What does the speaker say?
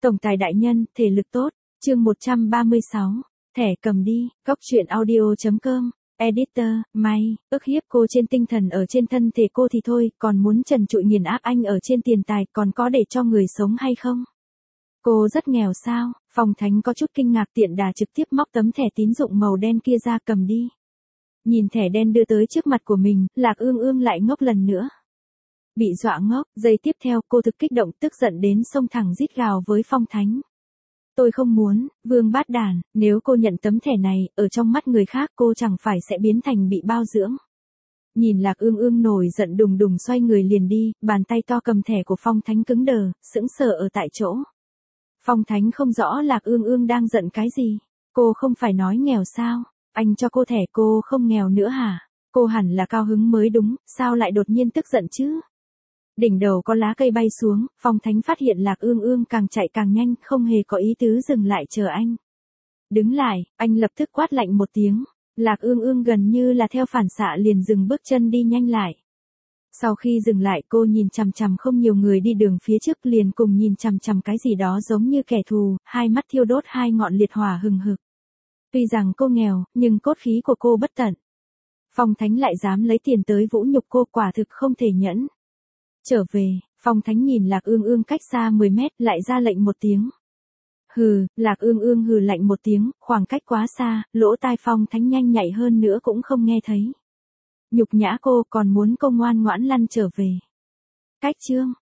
Tổng tài đại nhân, thể lực tốt. Chương 136. Thẻ cầm đi. Góc truyện audio.com. Editor, may, ức hiếp cô trên tinh thần ở trên thân thể cô thì thôi, còn muốn trần trụi nghiền áp anh ở trên tiền tài, còn có để cho người sống hay không? Cô rất nghèo sao? Phong Thánh có chút kinh ngạc, tiện đà trực tiếp móc tấm thẻ tín dụng màu đen kia ra, cầm đi. Nhìn thẻ đen đưa tới trước mặt của mình, Lạc Ương Ương lại ngốc lần nữa. Bị dọa ngốc, giây tiếp theo cô thực kích động, tức giận đến xông thẳng rít gào với Phong Thánh. Tôi không muốn, vương bát đản, nếu cô nhận tấm thẻ này, ở trong mắt người khác cô chẳng phải sẽ biến thành bị bao dưỡng. Nhìn Lạc Ương Ương nổi giận đùng đùng xoay người liền đi, bàn tay to cầm thẻ của Phong Thánh cứng đờ, sững sờ ở tại chỗ. Phong Thánh không rõ Lạc Ương Ương đang giận cái gì. Cô không phải nói nghèo sao? Anh cho cô thẻ cô không nghèo nữa hả? Cô hẳn là cao hứng mới đúng, sao lại đột nhiên tức giận chứ? Đỉnh đầu có lá cây bay xuống, Phong Thánh phát hiện Lạc Ương Ương càng chạy càng nhanh, không hề có ý tứ dừng lại chờ anh. Đứng lại, anh lập tức quát lạnh một tiếng. Lạc Ương Ương gần như là theo phản xạ liền dừng bước chân đi nhanh lại. Sau khi dừng lại cô nhìn chằm chằm không nhiều người đi đường phía trước, liền cùng nhìn chằm chằm cái gì đó giống như kẻ thù, hai mắt thiêu đốt hai ngọn liệt hỏa hừng hực. Tuy rằng cô nghèo, nhưng cốt khí của cô bất tận. Phong Thánh lại dám lấy tiền tới vũ nhục cô, quả thực không thể nhẫn. Trở về, Phong Thánh nhìn Lạc Ương Ương cách xa 10 mét, lại ra lệnh một tiếng. Hừ, Lạc Ương Ương hừ lạnh một tiếng, khoảng cách quá xa, lỗ tai Phong Thánh nhanh nhạy hơn nữa cũng không nghe thấy. Nhục nhã cô, còn muốn cô ngoan ngoãn lăn trở về. Cách chương.